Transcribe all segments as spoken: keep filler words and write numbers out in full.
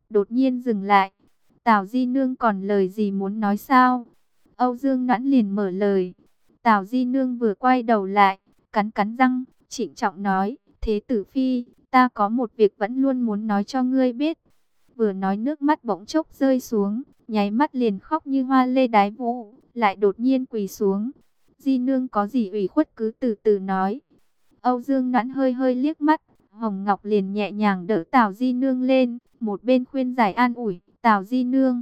đột nhiên dừng lại. Tào Di Nương còn lời gì muốn nói sao? Âu Dương Noãn liền mở lời. Tào Di Nương vừa quay đầu lại, cắn cắn răng, trịnh trọng nói, Thế tử phi, ta có một việc vẫn luôn muốn nói cho ngươi biết. Vừa nói nước mắt bỗng chốc rơi xuống, nháy mắt liền khóc như hoa lê đái vũ, lại đột nhiên quỳ xuống. Di Nương có gì ủy khuất cứ từ từ nói. Âu Dương Noãn hơi hơi liếc mắt, Hồng Ngọc liền nhẹ nhàng đỡ Tào Di Nương lên, một bên khuyên giải an ủi, Tào Di Nương,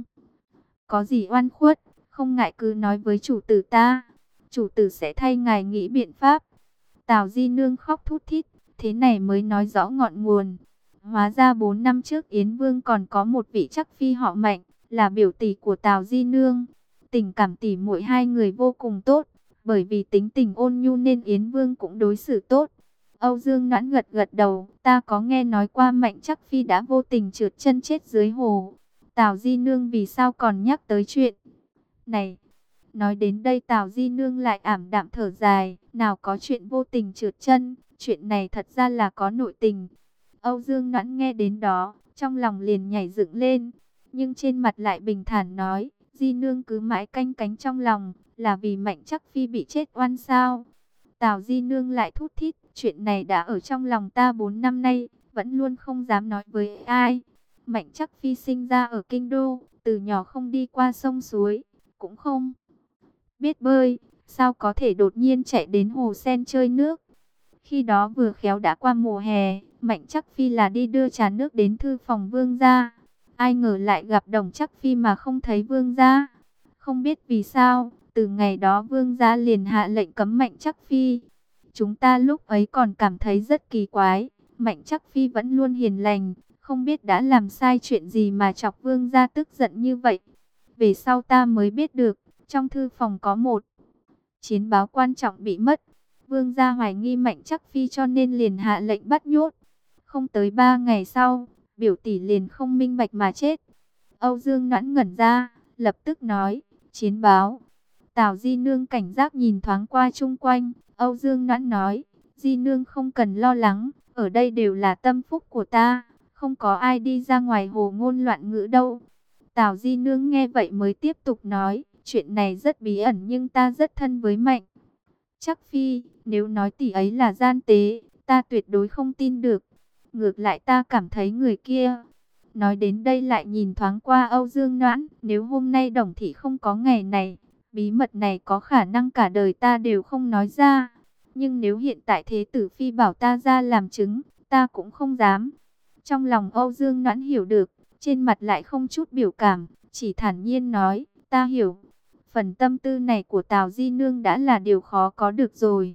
có gì oan khuất, không ngại cứ nói với chủ tử ta, chủ tử sẽ thay ngài nghĩ biện pháp. Tào Di Nương khóc thút thít, thế này mới nói rõ ngọn nguồn. Hóa ra bốn năm trước Yến Vương còn có một vị chắc phi họ Mạnh, là biểu tỷ của Tào Di Nương. Tình cảm tỉ muội hai người vô cùng tốt, bởi vì tính tình ôn nhu nên Yến Vương cũng đối xử tốt. Âu Dương Noãn gật gật đầu, ta có nghe nói qua Mạnh chắc phi đã vô tình trượt chân chết dưới hồ. Tào Di Nương vì sao còn nhắc tới chuyện này? Nói đến đây Tào Di Nương lại ảm đạm thở dài, nào có chuyện vô tình trượt chân, chuyện này thật ra là có nội tình. Âu Dương Noãn nghe đến đó, trong lòng liền nhảy dựng lên, nhưng trên mặt lại bình thản nói, Di Nương cứ mãi canh cánh trong lòng, là vì Mạnh chắc phi bị chết oan sao? Tào Di Nương lại thút thít, chuyện này đã ở trong lòng ta bốn năm nay, vẫn luôn không dám nói với ai. Mạnh chắc phi sinh ra ở kinh đô, từ nhỏ không đi qua sông suối, cũng không biết bơi, sao có thể đột nhiên chạy đến hồ sen chơi nước. Khi đó vừa khéo đã qua mùa hè, Mạnh chắc phi là đi đưa trà nước đến thư phòng vương gia. Ai ngờ lại gặp Đồng chắc phi mà không thấy vương gia. Không biết vì sao, từ ngày đó vương gia liền hạ lệnh cấm Mạnh chắc phi. Chúng ta lúc ấy còn cảm thấy rất kỳ quái, Mạnh chắc phi vẫn luôn hiền lành, không biết đã làm sai chuyện gì mà chọc vương gia tức giận như vậy. Về sau ta mới biết được, trong thư phòng có một chiến báo quan trọng bị mất. Vương gia hoài nghi Mạnh chắc phi cho nên liền hạ lệnh bắt nhốt. Không tới ba ngày sau, biểu tỷ liền không minh bạch mà chết. Âu Dương Noãn ngẩn ra, lập tức nói, chiến báo. Tào Di Nương cảnh giác nhìn thoáng qua chung quanh, Âu Dương Noãn nói, Di Nương không cần lo lắng, ở đây đều là tâm phúc của ta, không có ai đi ra ngoài hồ ngôn loạn ngữ đâu. Tào Di Nương nghe vậy mới tiếp tục nói, chuyện này rất bí ẩn nhưng ta rất thân với Mạnh chắc phi, nếu nói tỷ ấy là gian tế, ta tuyệt đối không tin được. Ngược lại ta cảm thấy người kia. Nói đến đây lại nhìn thoáng qua Âu Dương Noãn, nếu hôm nay Đồng thị không có ngày này, bí mật này có khả năng cả đời ta đều không nói ra. Nhưng nếu hiện tại Thế tử phi bảo ta ra làm chứng, ta cũng không dám. Trong lòng Âu Dương Noãn hiểu được, trên mặt lại không chút biểu cảm, chỉ thản nhiên nói, ta hiểu. Phần tâm tư này của Tào Di Nương đã là điều khó có được rồi.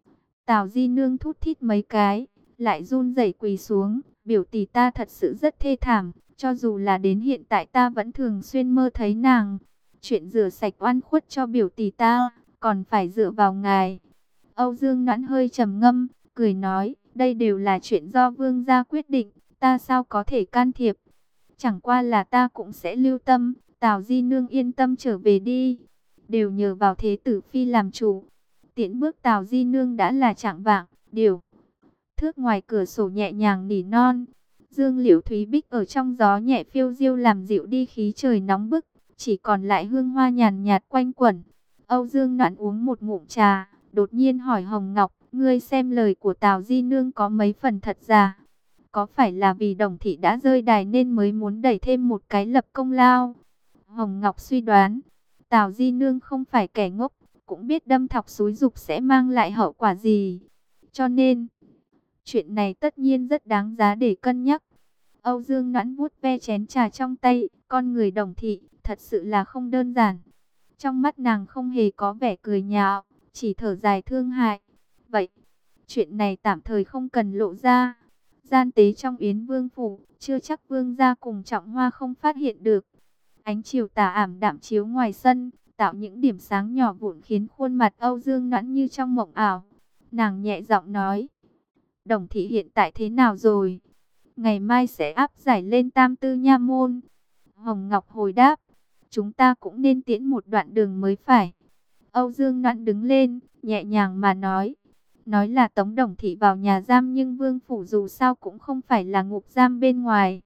Tào Di Nương thút thít mấy cái, lại run rẩy quỳ xuống, biểu tỷ ta thật sự rất thê thảm, cho dù là đến hiện tại ta vẫn thường xuyên mơ thấy nàng. Chuyện rửa sạch oan khuất cho biểu tỷ ta, còn phải dựa vào ngài. Âu Dương Noãn hơi trầm ngâm, cười nói, đây đều là chuyện do vương gia quyết định, ta sao có thể can thiệp. Chẳng qua là ta cũng sẽ lưu tâm, Tào Di Nương yên tâm trở về đi. Đều nhờ vào Thế tử phi làm chủ. Tiễn bước Tào Di Nương đã là trạng vạng, điều thước ngoài cửa sổ nhẹ nhàng nỉ non. Dương Liễu Thúy Bích ở trong gió nhẹ phiêu diêu làm dịu đi khí trời nóng bức, chỉ còn lại hương hoa nhàn nhạt quanh quẩn. Âu Dương Noãn uống một ngụm trà, đột nhiên hỏi Hồng Ngọc, ngươi xem lời của Tào Di Nương có mấy phần thật giả? Có phải là vì Đồng thị đã rơi đài nên mới muốn đẩy thêm một cái lập công lao? Hồng Ngọc suy đoán, Tào Di Nương không phải kẻ ngốc, cũng biết đâm thọc xúi giục sẽ mang lại hậu quả gì. Cho nên, chuyện này tất nhiên rất đáng giá để cân nhắc. Âu Dương Noãn vuốt ve chén trà trong tay, con người Đồng thị, thật sự là không đơn giản. Trong mắt nàng không hề có vẻ cười nhạo, chỉ thở dài thương hại. Vậy, chuyện này tạm thời không cần lộ ra. Gian tế trong Yến Vương phủ, chưa chắc Vương gia cùng Trọng Hoa không phát hiện được. Ánh chiều tà ảm đạm chiếu ngoài sân, tạo những điểm sáng nhỏ vụn khiến khuôn mặt Âu Dương Noãn như trong mộng ảo. Nàng nhẹ giọng nói, Đồng thị hiện tại thế nào rồi? Ngày mai sẽ áp giải lên Tam Tư Nha Môn. Hồng Ngọc hồi đáp, chúng ta cũng nên tiễn một đoạn đường mới phải. Âu Dương Noãn đứng lên, nhẹ nhàng mà nói, nói là tống Đồng thị vào nhà giam nhưng Vương phủ dù sao cũng không phải là ngục giam bên ngoài.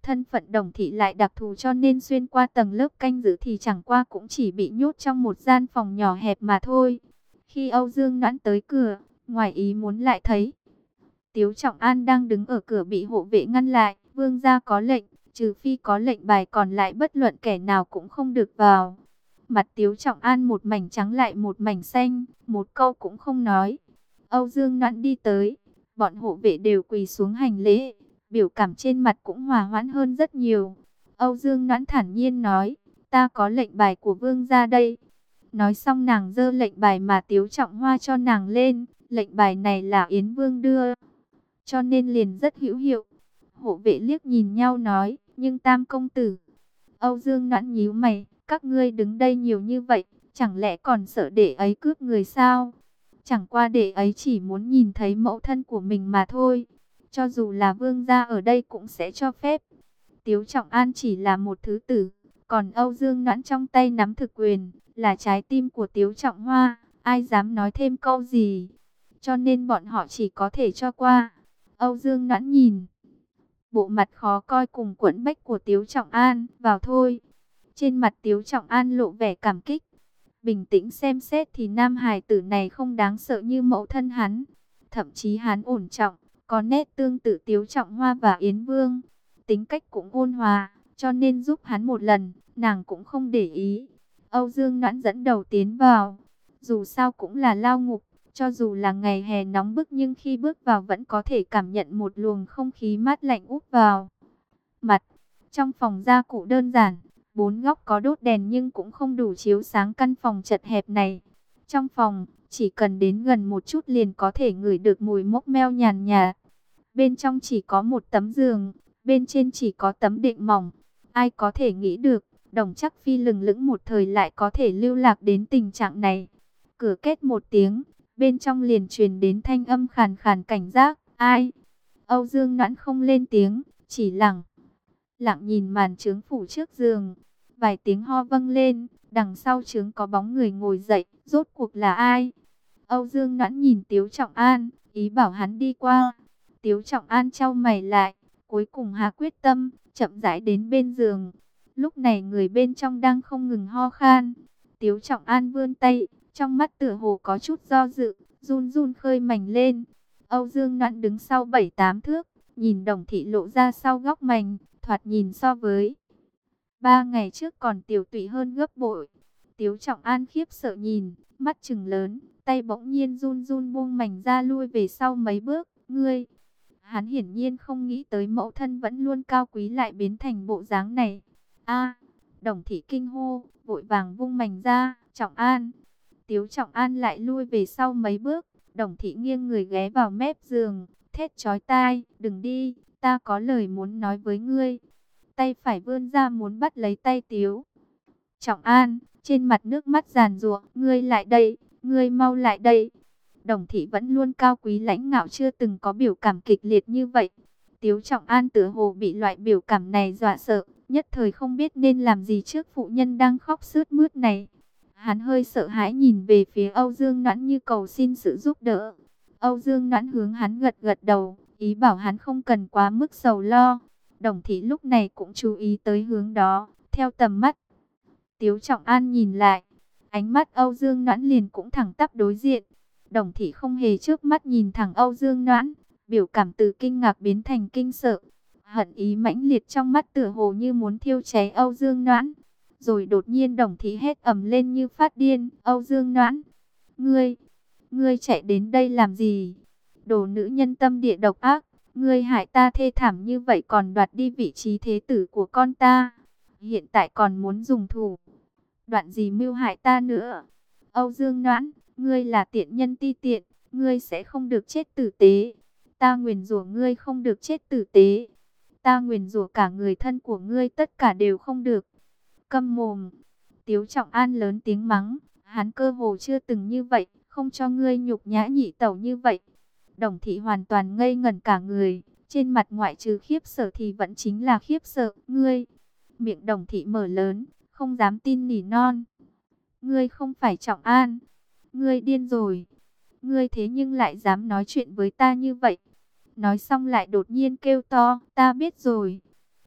Thân phận Đồng Thị lại đặc thù cho nên xuyên qua tầng lớp canh giữ thì chẳng qua cũng chỉ bị nhốt trong một gian phòng nhỏ hẹp mà thôi. Khi Âu Dương Noãn tới cửa, ngoài ý muốn lại thấy Tiếu Trọng An đang đứng ở cửa bị hộ vệ ngăn lại. Vương gia có lệnh, trừ phi có lệnh bài còn lại bất luận kẻ nào cũng không được vào. Mặt Tiếu Trọng An một mảnh trắng lại một mảnh xanh, một câu cũng không nói. Âu Dương Noãn đi tới, bọn hộ vệ đều quỳ xuống hành lễ, biểu cảm trên mặt cũng hòa hoãn hơn rất nhiều. Âu Dương Noãn thản nhiên nói, ta có lệnh bài của vương gia đây. Nói xong nàng giơ lệnh bài mà Tiếu Trọng Hoa cho nàng lên, lệnh bài này là Yến Vương đưa, cho nên liền rất hữu hiệu. Hộ vệ liếc nhìn nhau nói, nhưng Tam công tử. Âu Dương Noãn nhíu mày, các ngươi đứng đây nhiều như vậy, chẳng lẽ còn sợ đệ ấy cướp người sao? Chẳng qua đệ ấy chỉ muốn nhìn thấy mẫu thân của mình mà thôi. Cho dù là vương gia ở đây cũng sẽ cho phép. Tiếu Trọng An chỉ là một thứ tử, còn Âu Dương Noãn trong tay nắm thực quyền, là trái tim của Tiếu Trọng Hoa, ai dám nói thêm câu gì. Cho nên bọn họ chỉ có thể cho qua. Âu Dương Noãn nhìn bộ mặt khó coi cùng quẫn bách của Tiếu Trọng An, vào thôi. Trên mặt Tiếu Trọng An lộ vẻ cảm kích. Bình tĩnh xem xét thì nam hài tử này không đáng sợ như mẫu thân hắn. Thậm chí hắn ổn trọng, có nét tương tự Tiếu Trọng Hoa và Yến Vương. Tính cách cũng ôn hòa, cho nên giúp hắn một lần, nàng cũng không để ý. Âu Dương Noãn dẫn đầu tiến vào. Dù sao cũng là lao ngục, cho dù là ngày hè nóng bức nhưng khi bước vào vẫn có thể cảm nhận một luồng không khí mát lạnh úp vào mặt. Trong phòng gia cụ đơn giản, bốn góc có đốt đèn nhưng cũng không đủ chiếu sáng căn phòng chật hẹp này. Trong phòng, chỉ cần đến gần một chút liền có thể ngửi được mùi mốc meo nhàn nhạt. Bên trong chỉ có một tấm giường, bên trên chỉ có tấm đệm mỏng. Ai có thể nghĩ được, Đồng Trắc Phi lừng lững một thời lại có thể lưu lạc đến tình trạng này. Cửa két một tiếng, bên trong liền truyền đến thanh âm khàn khàn cảnh giác. Ai? Âu Dương Noãn không lên tiếng, chỉ lặng lặng nhìn màn chướng phủ trước giường. Vài tiếng ho vang lên, đằng sau chướng có bóng người ngồi dậy, rốt cuộc là ai? Âu Dương Noãn nhìn Tiếu Trọng An, ý bảo hắn đi qua. Tiếu Trọng An chau mày lại, cuối cùng hạ quyết tâm, chậm rãi đến bên giường. Lúc này người bên trong đang không ngừng ho khan. Tiếu Trọng An vươn tay, trong mắt tựa hồ có chút do dự, run run khơi mảnh lên. Âu Dương Noãn đứng sau bảy tám thước, nhìn Đồng Thị lộ ra sau góc mảnh, thoạt nhìn so với ba ngày trước còn tiểu tụy hơn gấp bội. Tiếu Trọng An khiếp sợ nhìn, mắt trừng lớn, tay bỗng nhiên run run buông mảnh ra lui về sau mấy bước. Ngươi! Hắn hiển nhiên không nghĩ tới mẫu thân vẫn luôn cao quý lại biến thành bộ dáng này. A! Đồng Thị kinh hô, vội vàng vung mảnh ra. Trọng An! Tiếu Trọng An lại lui về sau mấy bước. Đồng Thị nghiêng người ghé vào mép giường, thét chói tai, đừng đi, ta có lời muốn nói với ngươi. Tay phải vươn ra muốn bắt lấy tay Tiếu Trọng An, trên mặt nước mắt giàn giụa, ngươi lại đây, ngươi mau lại đây. Đồng Thị vẫn luôn cao quý lãnh ngạo, chưa từng có biểu cảm kịch liệt như vậy. Tiếu Trọng An tựa hồ bị loại biểu cảm này dọa sợ, nhất thời không biết nên làm gì trước phụ nhân đang khóc sướt mướt này. Hắn hơi sợ hãi nhìn về phía Âu Dương Noãn như cầu xin sự giúp đỡ. Âu Dương Noãn hướng hắn gật gật đầu, ý bảo hắn không cần quá mức sầu lo. Đồng Thị lúc này cũng chú ý tới hướng đó, theo tầm mắt Tiếu Trọng An nhìn lại, ánh mắt Âu Dương Noãn liền cũng thẳng tắp đối diện. Đồng Thị không hề chớp mắt nhìn thẳng Âu Dương Noãn, biểu cảm từ kinh ngạc biến thành kinh sợ. Hận ý mãnh liệt trong mắt tựa hồ như muốn thiêu cháy Âu Dương Noãn. Rồi đột nhiên Đồng Thị hét ầm lên như phát điên, Âu Dương Noãn, ngươi, ngươi chạy đến đây làm gì? Đồ nữ nhân tâm địa độc ác, ngươi hại ta thê thảm như vậy còn đoạt đi vị trí thế tử của con ta. Hiện tại còn muốn dùng thủ đoạn gì mưu hại ta nữa? Âu Dương Noãn, ngươi là tiện nhân ti tiện, ngươi sẽ không được chết tử tế. Ta nguyền rủa ngươi không được chết tử tế. Ta nguyền rủa cả người thân của ngươi tất cả đều không được. Câm mồm! Tiếu Trọng An lớn tiếng mắng, hắn cơ hồ chưa từng như vậy, không cho ngươi nhục nhã nhị tẩu như vậy. Đồng Thị hoàn toàn ngây ngẩn cả người, trên mặt ngoại trừ khiếp sợ thì vẫn chính là khiếp sợ. Ngươi! Miệng Đồng Thị mở lớn, không dám tin nỉ non. Ngươi không phải Trọng An. Ngươi điên rồi. Ngươi thế nhưng lại dám nói chuyện với ta như vậy. Nói xong lại đột nhiên kêu to, ta biết rồi.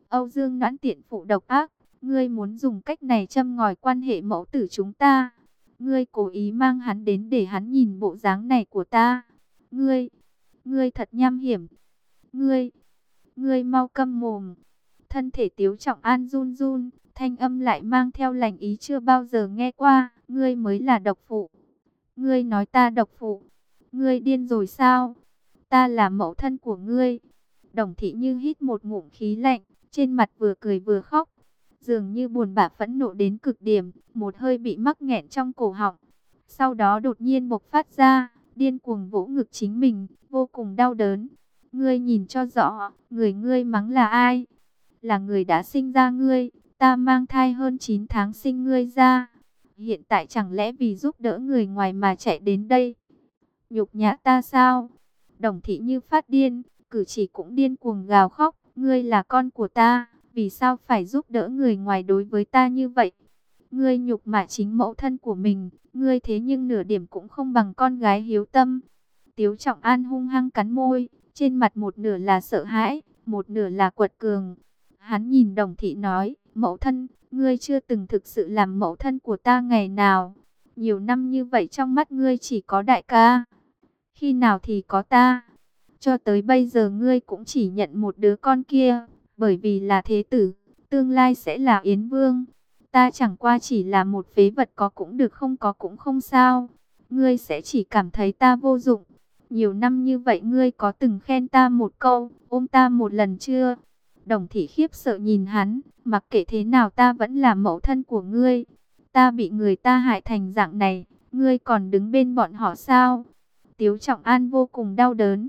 Âu Dương Noãn tiện phụ độc ác, ngươi muốn dùng cách này châm ngòi quan hệ mẫu tử chúng ta. Ngươi cố ý mang hắn đến để hắn nhìn bộ dáng này của ta. Ngươi, ngươi thật nham hiểm. Ngươi, ngươi mau câm mồm. Thân thể Tiếu Trọng An run run, thanh âm lại mang theo lạnh ý chưa bao giờ nghe qua. Ngươi mới là độc phụ. Ngươi nói ta độc phụ. Ngươi điên rồi sao? Ta là mẫu thân của ngươi. Đồng Thị Như hít một ngụm khí lạnh, trên mặt vừa cười vừa khóc. Dường như buồn bã phẫn nộ đến cực điểm, một hơi bị mắc nghẹn trong cổ họng. Sau đó đột nhiên bộc phát ra, điên cuồng vỗ ngực chính mình, vô cùng đau đớn. Ngươi nhìn cho rõ, người ngươi mắng là ai? Là người đã sinh ra ngươi, ta mang thai hơn chín tháng sinh ngươi ra. Hiện tại chẳng lẽ vì giúp đỡ người ngoài mà chạy đến đây? Nhục nhã ta sao? Đồng Thị Như phát điên, cử chỉ cũng điên cuồng gào khóc. Ngươi là con của ta, vì sao phải giúp đỡ người ngoài đối với ta như vậy? Ngươi nhục mạ chính mẫu thân của mình, ngươi thế nhưng nửa điểm cũng không bằng con gái hiếu tâm. Tiếu Trọng An hung hăng cắn môi, trên mặt một nửa là sợ hãi, một nửa là quật cường. Hắn nhìn Đồng Thị nói, mẫu thân, ngươi chưa từng thực sự làm mẫu thân của ta ngày nào. Nhiều năm như vậy trong mắt ngươi chỉ có đại ca. Khi nào thì có ta? Cho tới bây giờ ngươi cũng chỉ nhận một đứa con kia, bởi vì là thế tử, tương lai sẽ là Yến Vương. Ta chẳng qua chỉ là một phế vật, có cũng được không có cũng không sao. Ngươi sẽ chỉ cảm thấy ta vô dụng. Nhiều năm như vậy ngươi có từng khen ta một câu, ôm ta một lần chưa? Đồng Thị khiếp sợ nhìn hắn, mặc kệ thế nào ta vẫn là mẫu thân của ngươi. Ta bị người ta hại thành dạng này, ngươi còn đứng bên bọn họ sao? Tiếu Trọng An vô cùng đau đớn.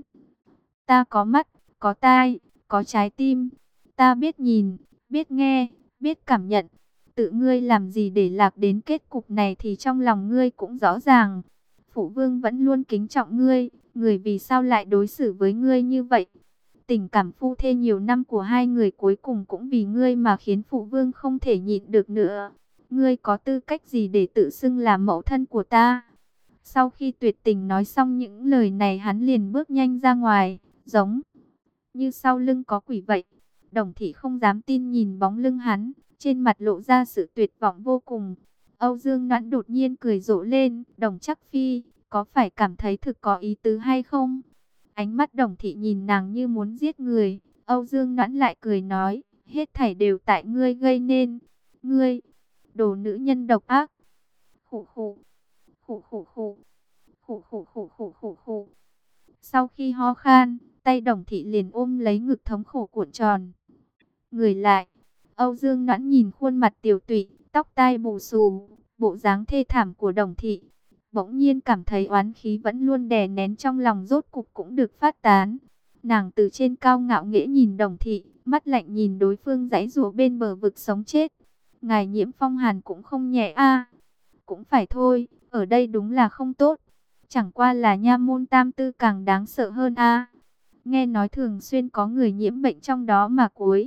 Ta có mắt, có tai, có trái tim. Ta biết nhìn, biết nghe, biết cảm nhận. Tự ngươi làm gì để lạc đến kết cục này thì trong lòng ngươi cũng rõ ràng. Phụ vương vẫn luôn kính trọng ngươi, người vì sao lại đối xử với ngươi như vậy? Tình cảm phu thê nhiều năm của hai người cuối cùng cũng vì ngươi mà khiến phụ vương không thể nhịn được nữa. Ngươi có tư cách gì để tự xưng là mẫu thân của ta? Sau khi tuyệt tình nói xong những lời này, hắn liền bước nhanh ra ngoài, giống như sau lưng có quỷ vậy. Đồng Thị không dám tin nhìn bóng lưng hắn, trên mặt lộ ra sự tuyệt vọng vô cùng. Âu Dương Noãn đột nhiên cười rộ lên, Đồng Chắc Phi, có phải cảm thấy thực có ý tứ hay không? Ánh mắt Đồng Thị nhìn nàng như muốn giết người. Âu Dương Noãn lại cười nói, hết thảy đều tại ngươi gây nên. Ngươi, đồ nữ nhân độc ác. Khụ khụ, khụ khụ khụ, khụ khụ khụ khụ khụ khụ. Sau khi ho khan, tay Đồng Thị liền ôm lấy ngực thống khổ cuộn tròn. Người lại, Âu Dương Noãn nhìn khuôn mặt tiều tụy, tóc tai bù xù, bộ dáng thê thảm của Đồng Thị. Bỗng nhiên cảm thấy oán khí vẫn luôn đè nén trong lòng rốt cục cũng được phát tán. Nàng từ trên cao ngạo nghễ nhìn Đồng Thị, mắt lạnh nhìn đối phương giãy giụa bên bờ vực sống chết. Ngài Nhiễm Phong hàn cũng không nhẹ a. Cũng phải thôi, ở đây đúng là không tốt. Chẳng qua là nha môn tam tư càng đáng sợ hơn a. Nghe nói thường xuyên có người nhiễm bệnh trong đó mà cuối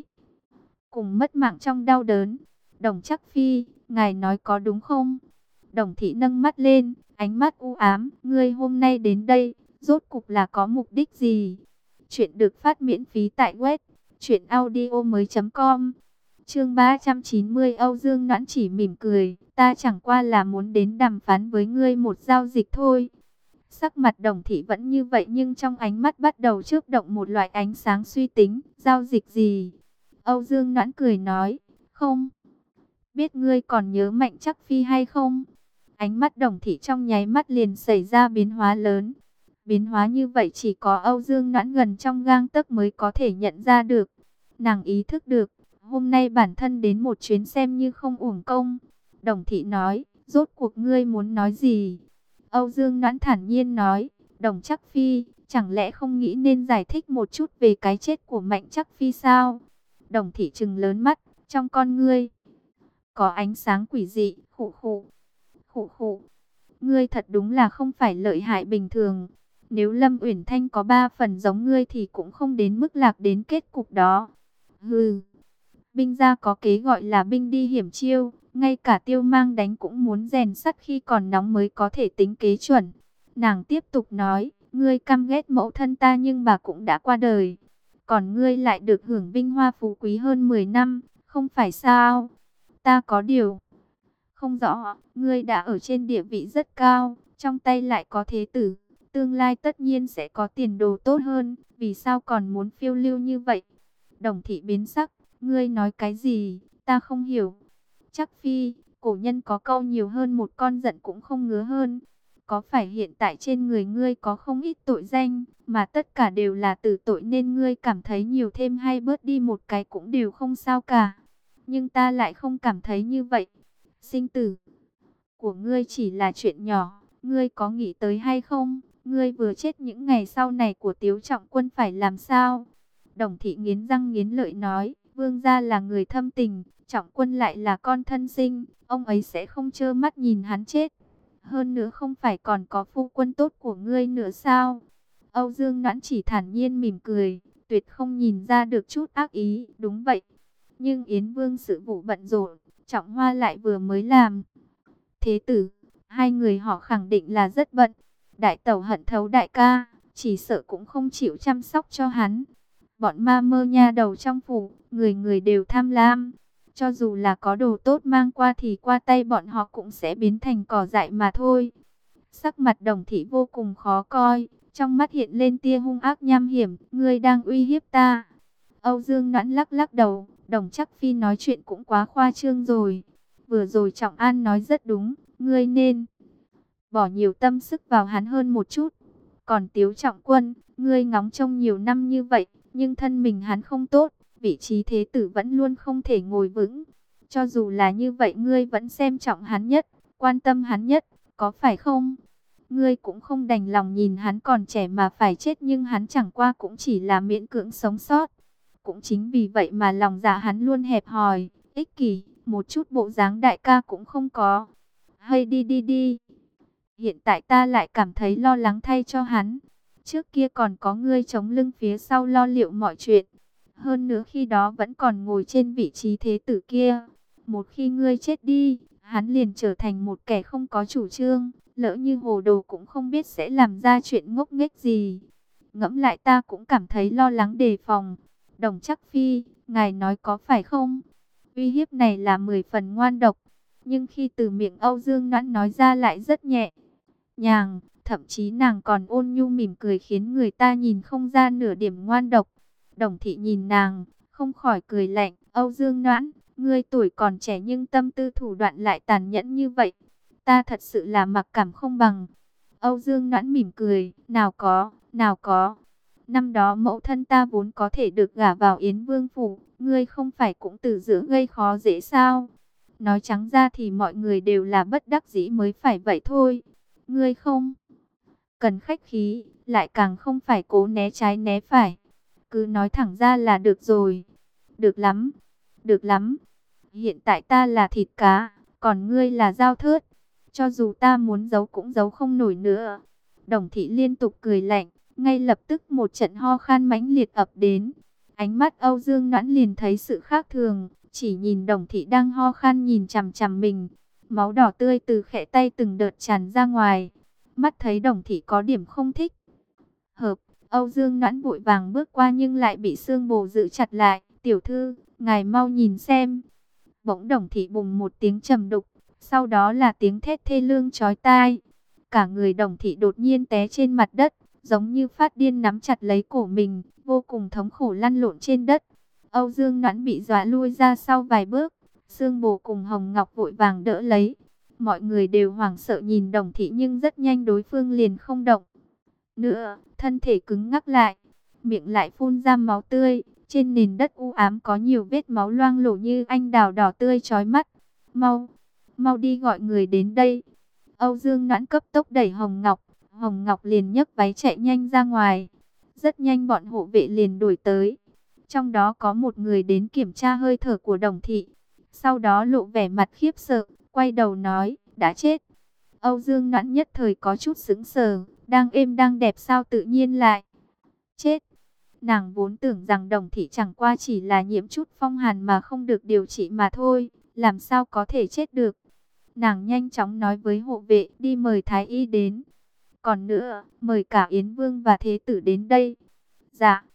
cùng mất mạng trong đau đớn. Đồng Chắc Phi, ngài nói có đúng không? Đồng Thị nâng mắt lên, ánh mắt u ám. Ngươi hôm nay đến đây, rốt cục là có mục đích gì? Chuyện được phát miễn phí tại web truyện audio mới chấm com. Chương ba trăm chín mươi. Âu Dương Noãn chỉ mỉm cười. Ta chẳng qua là muốn đến đàm phán với ngươi một giao dịch thôi. Sắc mặt Đồng Thị vẫn như vậy, nhưng trong ánh mắt bắt đầu chớp động một loại ánh sáng suy tính. Giao dịch gì? Âu Dương Noãn cười nói, không biết ngươi còn nhớ Mạnh Trắc Phi hay không? Ánh mắt Đồng Thị trong nháy mắt liền xảy ra biến hóa lớn. Biến hóa như vậy chỉ có Âu Dương Noãn gần trong gang tấc mới có thể nhận ra được. Nàng ý thức được, hôm nay bản thân đến một chuyến xem như không uổng công. Đồng Thị nói, rốt cuộc ngươi muốn nói gì? Âu Dương Noãn thản nhiên nói, Đồng Chắc Phi, chẳng lẽ không nghĩ nên giải thích một chút về cái chết của Mạnh Trắc Phi sao? Đồng Thị trừng lớn mắt, trong con ngươi có ánh sáng quỷ dị. Khụ khụ, khụ khụ. Ngươi thật đúng là không phải lợi hại bình thường. Nếu Lâm Uyển Thanh có ba phần giống ngươi thì cũng không đến mức lạc đến kết cục đó. Hừ, binh gia có kế gọi là binh đi hiểm chiêu. Ngay cả Tiêu Mang đánh cũng muốn rèn sắt khi còn nóng mới có thể tính kế chuẩn. Nàng tiếp tục nói, ngươi căm ghét mẫu thân ta nhưng bà cũng đã qua đời. còn ngươi lại được hưởng vinh hoa phú quý hơn mười năm, không phải sao? Ta có điều không rõ, ngươi đã ở trên địa vị rất cao, trong tay lại có thế tử, tương lai tất nhiên sẽ có tiền đồ tốt hơn, vì sao còn muốn phiêu lưu như vậy? Đồng thị biến sắc, ngươi nói cái gì, ta không hiểu. Chắc phi, cổ nhân có câu nhiều hơn một con giận cũng không ngứa hơn. Có phải hiện tại trên người ngươi có không ít tội danh, mà tất cả đều là tử tội nên ngươi cảm thấy nhiều thêm hay bớt đi một cái cũng đều không sao cả. Nhưng ta lại không cảm thấy như vậy. Sinh tử của ngươi chỉ là chuyện nhỏ, ngươi có nghĩ tới hay không? Ngươi vừa chết những ngày sau này của Tiếu Trọng Quân phải làm sao? Đồng thị nghiến răng nghiến lợi nói, vương gia là người thâm tình, Trọng Quân lại là con thân sinh, ông ấy sẽ không trơ mắt nhìn hắn chết. Hơn nữa không phải còn có phu quân tốt của ngươi nữa sao? Âu Dương Noãn chỉ thản nhiên mỉm cười, tuyệt không nhìn ra được chút ác ý. Đúng vậy, nhưng Yến Vương sự vụ bận rộn, Trọng Hoa lại vừa mới làm thế tử, hai người họ khẳng định là rất bận. Đại tẩu hận thấu đại ca, chỉ sợ cũng không chịu chăm sóc cho hắn. Bọn ma mơ nha đầu trong phủ, người người đều tham lam. Cho dù là có đồ tốt mang qua thì qua tay bọn họ cũng sẽ biến thành cỏ dại mà thôi. Sắc mặt Đồng thị vô cùng khó coi, trong mắt hiện lên tia hung ác nham hiểm. Ngươi đang uy hiếp ta. Âu Dương Noãn lắc lắc đầu, Đồng Chắc Phi nói chuyện cũng quá khoa trương rồi. Vừa rồi Trọng An nói rất đúng, ngươi nên bỏ nhiều tâm sức vào hắn hơn một chút. Còn Tiếu Trọng Quân, ngươi ngóng trông nhiều năm như vậy, nhưng thân mình hắn không tốt, vị trí thế tử vẫn luôn không thể ngồi vững. Cho dù là như vậy ngươi vẫn xem trọng hắn nhất, quan tâm hắn nhất, có phải không? Ngươi cũng không đành lòng nhìn hắn còn trẻ mà phải chết, nhưng hắn chẳng qua cũng chỉ là miễn cưỡng sống sót. Cũng chính vì vậy mà lòng dạ hắn luôn hẹp hòi, ích kỷ, một chút bộ dáng đại ca cũng không có. Hay đi đi đi. Hiện tại ta lại cảm thấy lo lắng thay cho hắn. Trước kia còn có ngươi chống lưng phía sau lo liệu mọi chuyện. Hơn nữa khi đó vẫn còn ngồi trên vị trí thế tử kia. Một khi ngươi chết đi, hắn liền trở thành một kẻ không có chủ trương. Lỡ như hồ đồ cũng không biết sẽ làm ra chuyện ngốc nghếch gì. Ngẫm lại ta cũng cảm thấy lo lắng đề phòng. Đồng Chắc Phi, ngài nói có phải không? Uy hiếp này là mười phần ngoan độc. Nhưng khi từ miệng Âu Dương Noãn nói ra lại rất nhẹ nhàng, thậm chí nàng còn ôn nhu mỉm cười khiến người ta nhìn không ra nửa điểm ngoan độc. Đồng thị nhìn nàng, không khỏi cười lạnh. Âu Dương Noãn, ngươi tuổi còn trẻ nhưng tâm tư thủ đoạn lại tàn nhẫn như vậy. Ta thật sự là mặc cảm không bằng. Âu Dương Noãn mỉm cười, nào có, nào có. Năm đó mẫu thân ta vốn có thể được gả vào Yến Vương phủ, ngươi không phải cũng từ giữa gây khó dễ sao? Nói trắng ra thì mọi người đều là bất đắc dĩ mới phải vậy thôi. Ngươi không cần khách khí, lại càng không phải cố né trái né phải. Cứ nói thẳng ra là được rồi. Được lắm, được lắm. Hiện tại ta là thịt cá, còn ngươi là dao thớt. Cho dù ta muốn giấu cũng giấu không nổi nữa. Đồng thị liên tục cười lạnh, ngay lập tức một trận ho khan mãnh liệt ập đến. Ánh mắt Âu Dương Noãn liền thấy sự khác thường, chỉ nhìn Đồng thị đang ho khan nhìn chằm chằm mình. Máu đỏ tươi từ khẽ tay từng đợt tràn ra ngoài. Mắt thấy Đồng thị có điểm không thích hợp, Âu Dương Noãn vội vàng bước qua nhưng lại bị Sương Bồ giữ chặt lại. Tiểu thư, ngài mau nhìn xem. Bỗng Đồng thị bùng một tiếng trầm đục, sau đó là tiếng thét thê lương chói tai. Cả người Đồng thị đột nhiên té trên mặt đất, giống như phát điên nắm chặt lấy cổ mình, vô cùng thống khổ lăn lộn trên đất. Âu Dương Noãn bị dọa lui ra sau vài bước, Sương Bồ cùng Hồng Ngọc vội vàng đỡ lấy. Mọi người đều hoảng sợ nhìn Đồng thị nhưng rất nhanh đối phương liền không động nữa, thân thể cứng ngắc lại, miệng lại phun ra máu tươi. Trên nền đất u ám có nhiều vết máu loang lổ như anh đào đỏ tươi chói mắt. Mau, mau đi gọi người đến đây. Âu Dương Noãn cấp tốc đẩy Hồng Ngọc, Hồng Ngọc liền nhấc váy chạy nhanh ra ngoài. Rất nhanh bọn hộ vệ liền đuổi tới. Trong đó có một người đến kiểm tra hơi thở của Đồng thị. Sau đó lộ vẻ mặt khiếp sợ, quay đầu nói, đã chết. Âu Dương Noãn nhất thời có chút sững sờ, đang êm đang đẹp sao tự nhiên lại chết. Nàng vốn tưởng rằng Đồng thị chẳng qua chỉ là nhiễm chút phong hàn mà không được điều trị mà thôi, làm sao có thể chết được. Nàng nhanh chóng nói với hộ vệ đi mời Thái Y đến. Còn nữa, mời cả Yến Vương và Thế Tử đến đây. Dạ.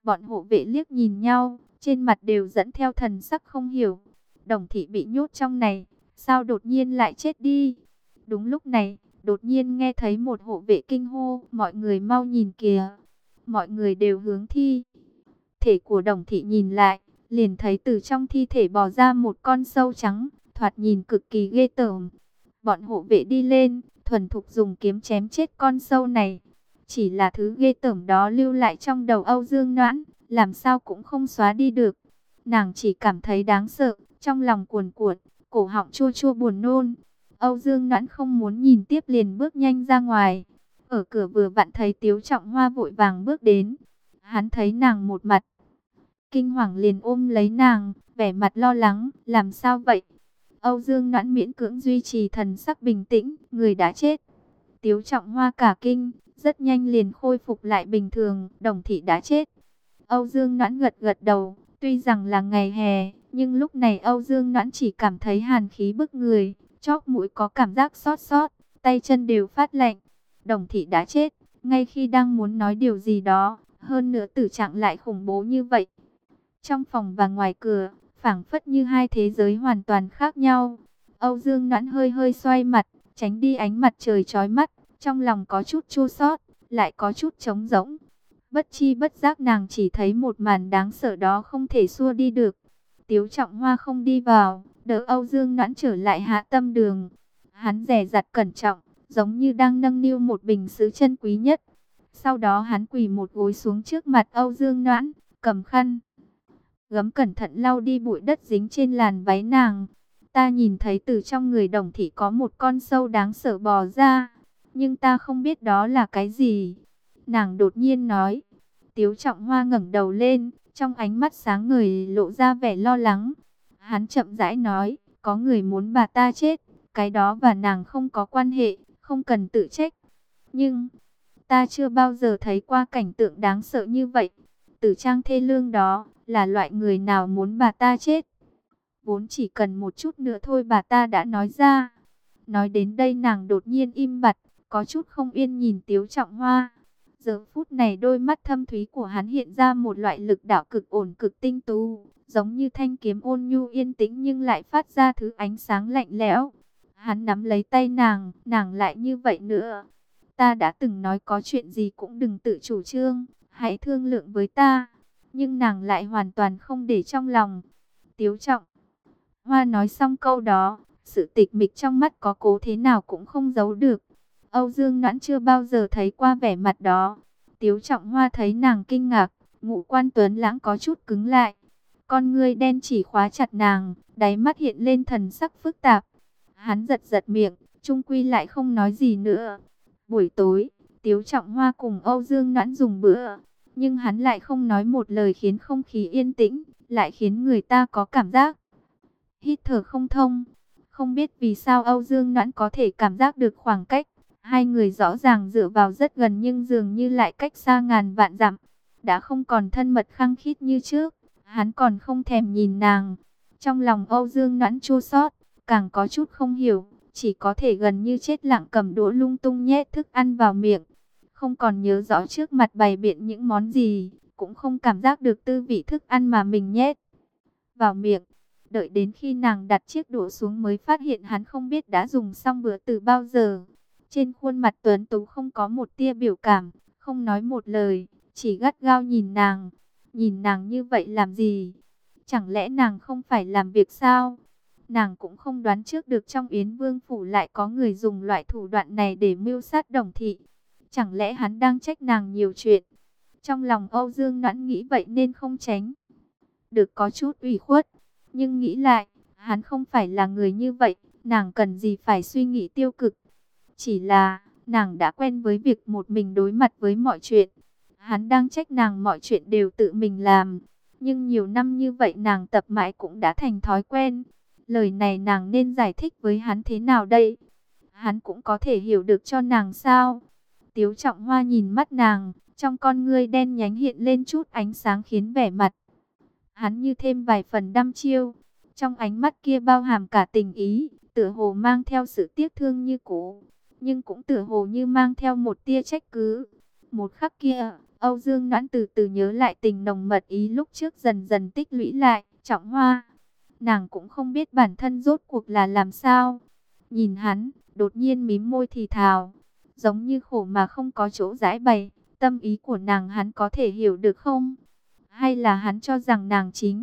Bọn hộ vệ liếc nhìn nhau, trên mặt đều dẫn theo thần sắc không hiểu. Đồng thị bị nhốt trong này, sao đột nhiên lại chết đi? Đúng lúc này, đột nhiên nghe thấy một hộ vệ kinh hô, mọi người mau nhìn kìa. Mọi người đều hướng thi thể của Đồng thị nhìn lại, liền thấy từ trong thi thể bò ra một con sâu trắng, thoạt nhìn cực kỳ ghê tởm. Bọn hộ vệ đi lên, thuần thục dùng kiếm chém chết con sâu này. Chỉ là thứ ghê tởm đó lưu lại trong đầu Âu Dương Noãn, làm sao cũng không xóa đi được. Nàng chỉ cảm thấy đáng sợ, trong lòng cuồn cuộn, cổ họng chua chua buồn nôn. Âu Dương Noãn không muốn nhìn tiếp liền bước nhanh ra ngoài. Ở cửa vừa vặn thấy Tiếu Trọng Hoa vội vàng bước đến. Hắn thấy nàng một mặt kinh hoàng liền ôm lấy nàng, vẻ mặt lo lắng, làm sao vậy? Âu Dương Noãn miễn cưỡng duy trì thần sắc bình tĩnh, người đã chết. Tiếu Trọng Hoa cả kinh, rất nhanh liền khôi phục lại bình thường, Đồng thị đã chết. Âu Dương Noãn gật gật đầu, tuy rằng là ngày hè, nhưng lúc này Âu Dương Noãn chỉ cảm thấy hàn khí bức người, chóp mũi có cảm giác xót xót, tay chân đều phát lạnh. Đồng thị đã chết, ngay khi đang muốn nói điều gì đó, hơn nữa tử trạng lại khủng bố như vậy. Trong phòng và ngoài cửa, phảng phất như hai thế giới hoàn toàn khác nhau. Âu Dương Noãn hơi hơi xoay mặt, tránh đi ánh mặt trời chói mắt, trong lòng có chút chua xót, lại có chút trống rỗng. Bất chi bất giác nàng chỉ thấy một màn đáng sợ đó không thể xua đi được. Tiếu Trọng Hoa không đi vào, đỡ Âu Dương Noãn trở lại Hạ Tâm Đường. Hắn dè dặt cẩn trọng, giống như đang nâng niu một bình sứ chân quý nhất. Sau đó hắn quỳ một gối xuống trước mặt Âu Dương Noãn, cầm khăn gấm cẩn thận lau đi bụi đất dính trên làn váy nàng. Ta nhìn thấy từ trong người Đồng thị có một con sâu đáng sợ bò ra, nhưng ta không biết đó là cái gì. Nàng đột nhiên nói. Tiếu Trọng Hoa ngẩng đầu lên, trong ánh mắt sáng ngời lộ ra vẻ lo lắng. Hắn chậm rãi nói, có người muốn bà ta chết, cái đó và nàng không có quan hệ, không cần tự trách. Nhưng, ta chưa bao giờ thấy qua cảnh tượng đáng sợ như vậy. Tử trang thê lương đó, là loại người nào muốn bà ta chết? Vốn chỉ cần một chút nữa thôi bà ta đã nói ra. Nói đến đây nàng đột nhiên im bặt, có chút không yên nhìn Tiếu Trọng Hoa. Giờ phút này đôi mắt thâm thúy của hắn hiện ra một loại lực đạo cực ổn cực tinh tú, giống như thanh kiếm ôn nhu yên tĩnh nhưng lại phát ra thứ ánh sáng lạnh lẽo. Hắn nắm lấy tay nàng, nàng lại như vậy nữa. Ta đã từng nói có chuyện gì cũng đừng tự chủ trương, hãy thương lượng với ta. Nhưng nàng lại hoàn toàn không để trong lòng. Tiếu Trọng Hoa nói xong câu đó, sự tịch mịch trong mắt có cố thế nào cũng không giấu được. Âu Dương Noãn chưa bao giờ thấy qua vẻ mặt đó. Tiếu Trọng Hoa thấy nàng kinh ngạc, ngũ quan tuấn lãng có chút cứng lại. Con ngươi đen chỉ khóa chặt nàng, đáy mắt hiện lên thần sắc phức tạp. Hắn giật giật miệng, chung quy lại không nói gì nữa. Buổi tối, Tiếu Trọng Hoa cùng Âu Dương Noãn dùng bữa, nhưng hắn lại không nói một lời khiến không khí yên tĩnh, lại khiến người ta có cảm giác hít thở không thông. Không biết vì sao Âu Dương Noãn có thể cảm giác được khoảng cách. Hai người rõ ràng dựa vào rất gần nhưng dường như lại cách xa ngàn vạn dặm. Đã không còn thân mật khăng khít như trước. Hắn còn không thèm nhìn nàng. Trong lòng Âu Dương Noãn chua xót, càng có chút không hiểu. Chỉ có thể gần như chết lặng cầm đũa lung tung nhét thức ăn vào miệng. Không còn nhớ rõ trước mặt bày biện những món gì. Cũng không cảm giác được tư vị thức ăn mà mình nhét vào miệng. Đợi đến khi nàng đặt chiếc đũa xuống mới phát hiện hắn không biết đã dùng xong bữa từ bao giờ. Trên khuôn mặt tuấn tú không có một tia biểu cảm, không nói một lời, chỉ gắt gao nhìn nàng. Nhìn nàng như vậy làm gì? Chẳng lẽ nàng không phải làm việc sao? Nàng cũng không đoán trước được trong Yến Vương Phủ lại có người dùng loại thủ đoạn này để mưu sát Đồng thị. Chẳng lẽ hắn đang trách nàng nhiều chuyện? Trong lòng Âu Dương Noãn nghĩ vậy nên không tránh được có chút ủy khuất. Nhưng nghĩ lại, hắn không phải là người như vậy, nàng cần gì phải suy nghĩ tiêu cực. Chỉ là, nàng đã quen với việc một mình đối mặt với mọi chuyện. Hắn đang trách nàng mọi chuyện đều tự mình làm. Nhưng nhiều năm như vậy nàng tập mãi cũng đã thành thói quen. Lời này nàng nên giải thích với hắn thế nào đây? Hắn cũng có thể hiểu được cho nàng sao? Tiếu Trọng Hoa nhìn mắt nàng, trong con ngươi đen nhánh hiện lên chút ánh sáng khiến vẻ mặt hắn như thêm vài phần đăm chiêu. Trong ánh mắt kia bao hàm cả tình ý, tựa hồ mang theo sự tiếc thương như cũ, nhưng cũng tựa hồ như mang theo một tia trách cứ. Một khắc kia, Âu Dương Noãn từ từ nhớ lại tình nồng mật ý lúc trước dần dần tích lũy lại. Trọng Hoa, nàng cũng không biết bản thân rốt cuộc là làm sao. Nhìn hắn, đột nhiên mím môi thì thào, giống như khổ mà không có chỗ giải bày. Tâm ý của nàng hắn có thể hiểu được không? Hay là hắn cho rằng nàng chính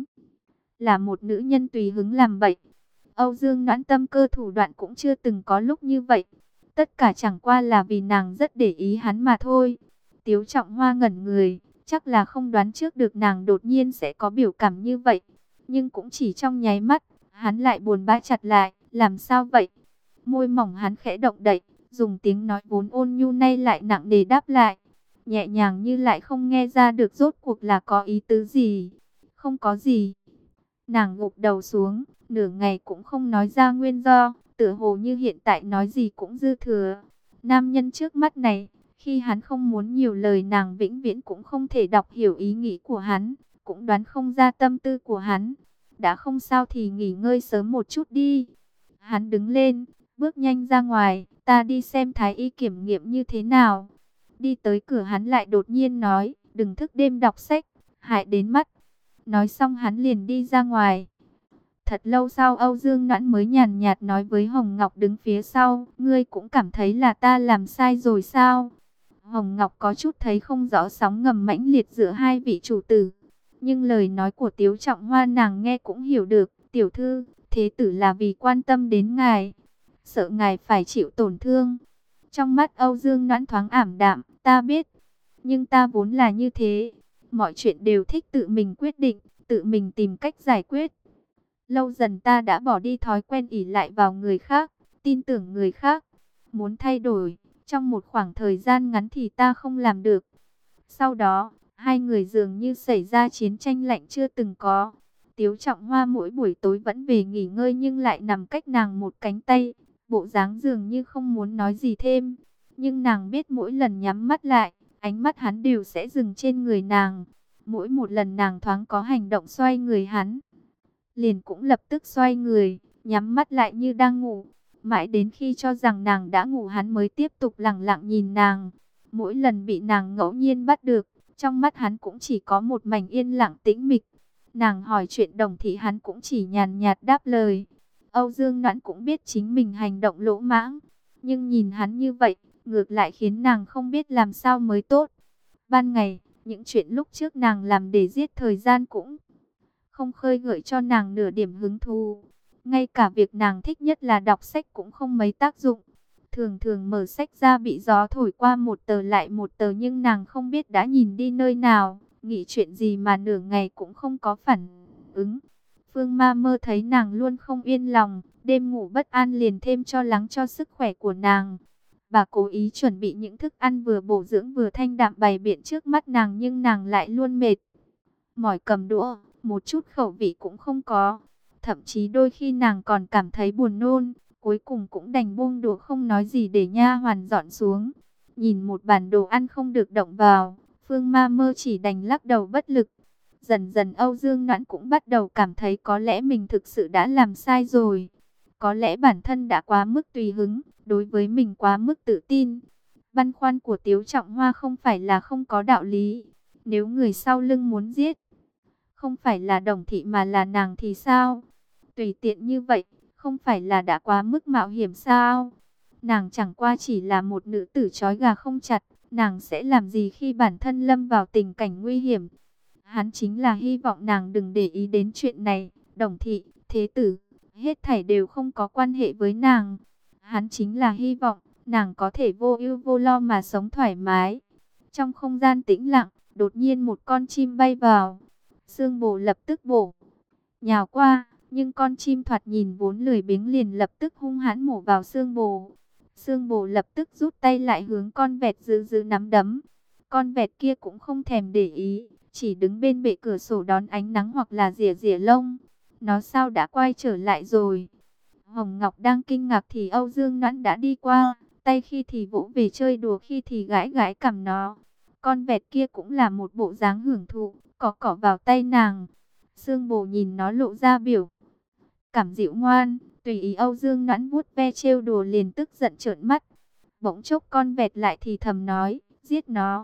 là một nữ nhân tùy hứng làm bậy? Âu Dương Noãn tâm cơ thủ đoạn cũng chưa từng có lúc như vậy. Tất cả chẳng qua là vì nàng rất để ý hắn mà thôi. Tiếu Trọng Hoa ngẩn người, chắc là không đoán trước được nàng đột nhiên sẽ có biểu cảm như vậy. Nhưng cũng chỉ trong nháy mắt, hắn lại buồn bã chặt lại, làm sao vậy? Môi mỏng hắn khẽ động đậy, dùng tiếng nói vốn ôn nhu nay lại nặng nề đáp lại. Nhẹ nhàng như lại không nghe ra được rốt cuộc là có ý tứ gì. Không có gì. Nàng gục đầu xuống, nửa ngày cũng không nói ra nguyên do, tựa hồ như hiện tại nói gì cũng dư thừa. Nam nhân trước mắt này, khi hắn không muốn nhiều lời nàng vĩnh viễn cũng không thể đọc hiểu ý nghĩ của hắn, cũng đoán không ra tâm tư của hắn. Đã không sao thì nghỉ ngơi sớm một chút đi. Hắn đứng lên, bước nhanh ra ngoài, ta đi xem thái y kiểm nghiệm như thế nào. Đi tới cửa hắn lại đột nhiên nói, đừng thức đêm đọc sách, hại đến mắt. Nói xong hắn liền đi ra ngoài. Thật lâu sau Âu Dương Noãn mới nhàn nhạt nói với Hồng Ngọc đứng phía sau, ngươi cũng cảm thấy là ta làm sai rồi sao? Hồng Ngọc có chút thấy không rõ sóng ngầm mãnh liệt giữa hai vị chủ tử. Nhưng lời nói của Tiếu Trọng Hoa nàng nghe cũng hiểu được, tiểu thư, thế tử là vì quan tâm đến ngài, sợ ngài phải chịu tổn thương. Trong mắt Âu Dương Noãn thoáng ảm đạm, ta biết, nhưng ta vốn là như thế. Mọi chuyện đều thích tự mình quyết định, tự mình tìm cách giải quyết. Lâu dần ta đã bỏ đi thói quen ỷ lại vào người khác, tin tưởng người khác. Muốn thay đổi, trong một khoảng thời gian ngắn thì ta không làm được. Sau đó, hai người dường như xảy ra chiến tranh lạnh chưa từng có. Tiếu Trọng Hoa mỗi buổi tối vẫn về nghỉ ngơi nhưng lại nằm cách nàng một cánh tay. Bộ dáng dường như không muốn nói gì thêm. Nhưng nàng biết mỗi lần nhắm mắt lại, ánh mắt hắn đều sẽ dừng trên người nàng. Mỗi một lần nàng thoáng có hành động xoay người hắn, liền cũng lập tức xoay người, nhắm mắt lại như đang ngủ. Mãi đến khi cho rằng nàng đã ngủ hắn mới tiếp tục lặng lặng nhìn nàng. Mỗi lần bị nàng ngẫu nhiên bắt được, trong mắt hắn cũng chỉ có một mảnh yên lặng tĩnh mịch. Nàng hỏi chuyện Đồng Thị hắn cũng chỉ nhàn nhạt đáp lời. Âu Dương Noãn cũng biết chính mình hành động lỗ mãng, nhưng nhìn hắn như vậy, ngược lại khiến nàng không biết làm sao mới tốt. Ban ngày, những chuyện lúc trước nàng làm để giết thời gian cũng không khơi gợi cho nàng nửa điểm hứng thú. Ngay cả việc nàng thích nhất là đọc sách cũng không mấy tác dụng. Thường thường mở sách ra bị gió thổi qua một tờ lại một tờ nhưng nàng không biết đã nhìn đi nơi nào, nghĩ chuyện gì mà nửa ngày cũng không có phản ứng. Phương Ma Mơ thấy nàng luôn không yên lòng, đêm ngủ bất an liền thêm cho lắng cho sức khỏe của nàng. Bà cố ý chuẩn bị những thức ăn vừa bổ dưỡng vừa thanh đạm bày biện trước mắt nàng nhưng nàng lại luôn mệt mỏi cầm đũa, một chút khẩu vị cũng không có. Thậm chí đôi khi nàng còn cảm thấy buồn nôn, cuối cùng cũng đành buông đũa không nói gì để nha hoàn dọn xuống. Nhìn một bàn đồ ăn không được động vào, Phương Ma Mơ chỉ đành lắc đầu bất lực. Dần dần Âu Dương Noãn cũng bắt đầu cảm thấy có lẽ mình thực sự đã làm sai rồi. Có lẽ bản thân đã quá mức tùy hứng, đối với mình quá mức tự tin. Băn khoăn của Tiếu Trọng Hoa không phải là không có đạo lý. Nếu người sau lưng muốn giết, không phải là Đồng Thị mà là nàng thì sao? Tùy tiện như vậy, không phải là đã quá mức mạo hiểm sao? Nàng chẳng qua chỉ là một nữ tử trói gà không chặt, nàng sẽ làm gì khi bản thân lâm vào tình cảnh nguy hiểm? Hắn chính là hy vọng nàng đừng để ý đến chuyện này. Đồng Thị, thế tử, hết thảy đều không có quan hệ với nàng. Hắn chính là hy vọng nàng có thể vô ưu vô lo mà sống thoải mái. Trong không gian tĩnh lặng, đột nhiên một con chim bay vào. Sương Bồ lập tức bổ nhào qua, nhưng con chim thoạt nhìn vốn lười biếng liền lập tức hung hãn mổ vào Sương Bồ. Sương Bồ lập tức rút tay lại hướng con vẹt giữ giữ nắm đấm. Con vẹt kia cũng không thèm để ý, chỉ đứng bên bệ cửa sổ đón ánh nắng hoặc là rỉa rỉa lông. Nó sao đã quay trở lại rồi? Hồng Ngọc đang kinh ngạc thì Âu Dương Noãn đã đi qua, tay khi thì vỗ về chơi đùa khi thì gãi gãi cằm nó. Con vẹt kia cũng là một bộ dáng hưởng thụ, cỏ cỏ vào tay nàng. Sương Bồ nhìn nó lộ ra biểu cảm dịu ngoan, tùy ý Âu Dương Noãn vuốt ve trêu đùa liền tức giận trợn mắt. Bỗng chốc con vẹt lại thì thầm nói, giết nó.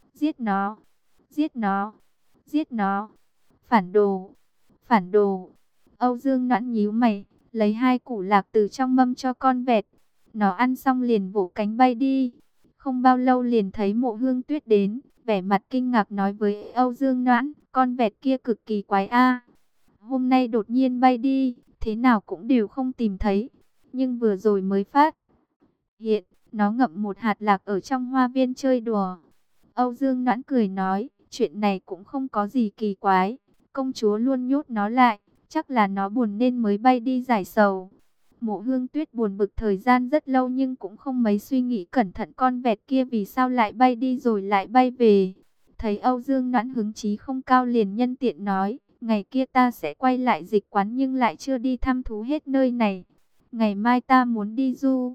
Giết nó, giết nó, giết nó, phản đồ, phản đồ. Âu Dương Noãn nhíu mày, lấy hai củ lạc từ trong mâm cho con vẹt. Nó ăn xong liền vỗ cánh bay đi. Không bao lâu liền thấy Mộ Hương Tuyết đến, vẻ mặt kinh ngạc nói với Âu Dương Noãn, con vẹt kia cực kỳ quái a. Hôm nay đột nhiên bay đi, thế nào cũng đều không tìm thấy. Nhưng vừa rồi mới phát hiện, nó ngậm một hạt lạc ở trong hoa viên chơi đùa. Âu Dương Noãn cười nói, chuyện này cũng không có gì kỳ quái. Công chúa luôn nhốt nó lại, chắc là nó buồn nên mới bay đi giải sầu. Mộ Hương Tuyết buồn bực thời gian rất lâu nhưng cũng không mấy suy nghĩ cẩn thận con vẹt kia vì sao lại bay đi rồi lại bay về. Thấy Âu Dương Noãn hứng chí không cao liền nhân tiện nói, ngày kia ta sẽ quay lại dịch quán nhưng lại chưa đi thăm thú hết nơi này. Ngày mai ta muốn đi du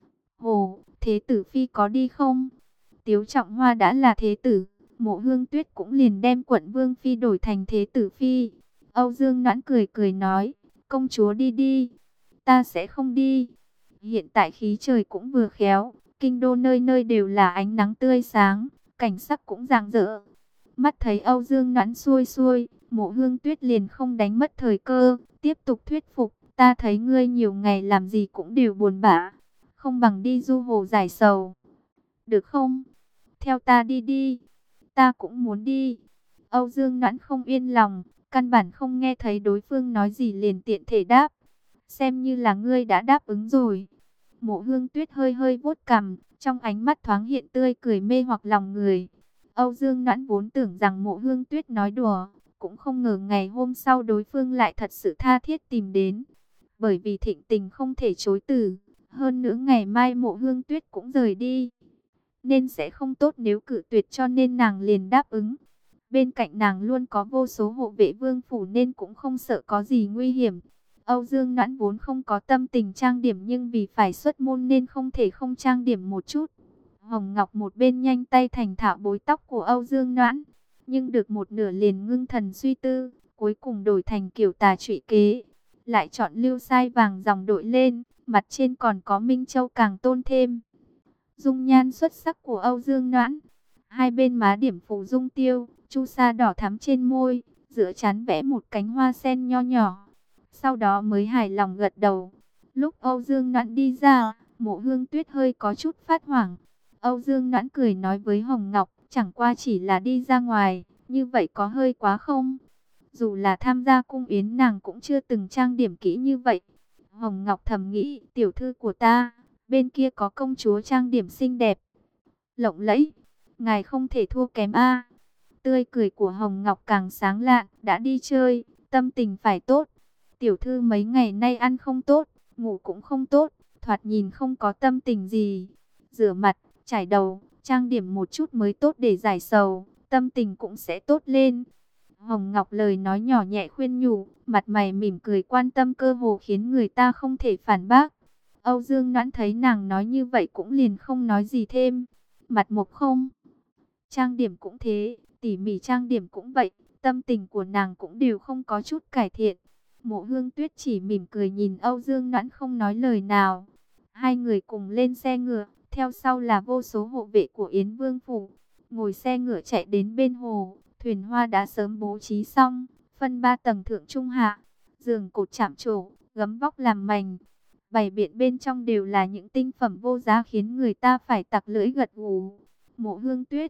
hồ, Thế tử phi có đi không? Tiếu Trọng Hoa đã là thế tử, Mộ Hương Tuyết cũng liền đem quận vương phi đổi thành thế tử phi. Âu Dương Noãn cười cười nói, công chúa đi đi, ta sẽ không đi. Hiện tại khí trời cũng vừa khéo, kinh đô nơi nơi đều là ánh nắng tươi sáng, cảnh sắc cũng rạng rỡ. Mắt thấy Âu Dương Noãn xuôi xuôi, Mộ Hương Tuyết liền không đánh mất thời cơ, tiếp tục thuyết phục, ta thấy ngươi nhiều ngày làm gì cũng đều buồn bã, không bằng đi du hồ giải sầu. Được không? Theo ta đi đi, ta cũng muốn đi. Âu Dương Noãn không yên lòng, căn bản không nghe thấy đối phương nói gì liền tiện thể đáp. Xem như là ngươi đã đáp ứng rồi. Mộ Hương Tuyết hơi hơi vuốt cằm, trong ánh mắt thoáng hiện tươi cười mê hoặc lòng người. Âu Dương Noãn vốn tưởng rằng Mộ Hương Tuyết nói đùa, cũng không ngờ ngày hôm sau đối phương lại thật sự tha thiết tìm đến. Bởi vì thịnh tình không thể chối từ, hơn nữa ngày mai Mộ Hương Tuyết cũng rời đi, nên sẽ không tốt nếu cự tuyệt, cho nên nàng liền đáp ứng. Bên cạnh nàng luôn có vô số hộ vệ vương phủ nên cũng không sợ có gì nguy hiểm. Âu Dương Noãn vốn không có tâm tình trang điểm nhưng vì phải xuất môn nên không thể không trang điểm một chút. Hồng Ngọc một bên nhanh tay thành thạo búi tóc của Âu Dương Noãn, nhưng được một nửa liền ngưng thần suy tư, cuối cùng đổi thành kiểu tà trụy kế. Lại chọn lưu sai vàng dòng đội lên, mặt trên còn có Minh Châu càng tôn thêm dung nhan xuất sắc của Âu Dương Noãn. Hai bên má điểm phủ dung tiêu, chu sa đỏ thắm trên môi, giữa trán vẽ một cánh hoa sen nho nhỏ. Sau đó mới hài lòng gật đầu. Lúc Âu Dương Noãn đi ra, Mộ Hương Tuyết hơi có chút phát hoảng. Âu Dương Noãn cười nói với Hồng Ngọc, chẳng qua chỉ là đi ra ngoài, như vậy có hơi quá không? Dù là tham gia cung yến nàng cũng chưa từng trang điểm kỹ như vậy. Hồng Ngọc thầm nghĩ, tiểu thư của ta, bên kia có công chúa trang điểm xinh đẹp, lộng lẫy, ngài không thể thua kém a. Tươi cười của Hồng Ngọc càng sáng lạn, đã đi chơi, tâm tình phải tốt. Tiểu thư mấy ngày nay ăn không tốt, ngủ cũng không tốt, thoạt nhìn không có tâm tình gì. Rửa mặt, chải đầu, trang điểm một chút mới tốt để giải sầu, tâm tình cũng sẽ tốt lên. Hồng Ngọc lời nói nhỏ nhẹ khuyên nhủ, mặt mày mỉm cười quan tâm cơ hồ khiến người ta không thể phản bác. Âu Dương Noãn thấy nàng nói như vậy cũng liền không nói gì thêm. Mặt mộc không trang điểm cũng thế, tỉ mỉ trang điểm cũng vậy, tâm tình của nàng cũng đều không có chút cải thiện. Mộ Hương Tuyết chỉ mỉm cười nhìn Âu Dương Noãn không nói lời nào. Hai người cùng lên xe ngựa, theo sau là vô số hộ vệ của Yến Vương phủ. Ngồi xe ngựa chạy đến bên hồ, thuyền hoa đã sớm bố trí xong, phân ba tầng thượng trung hạ, giường cột chạm trổ, gấm vóc làm mành. Bày biện bên trong đều là những tinh phẩm vô giá khiến người ta phải tặc lưỡi gật gù. Mộ Hương Tuyết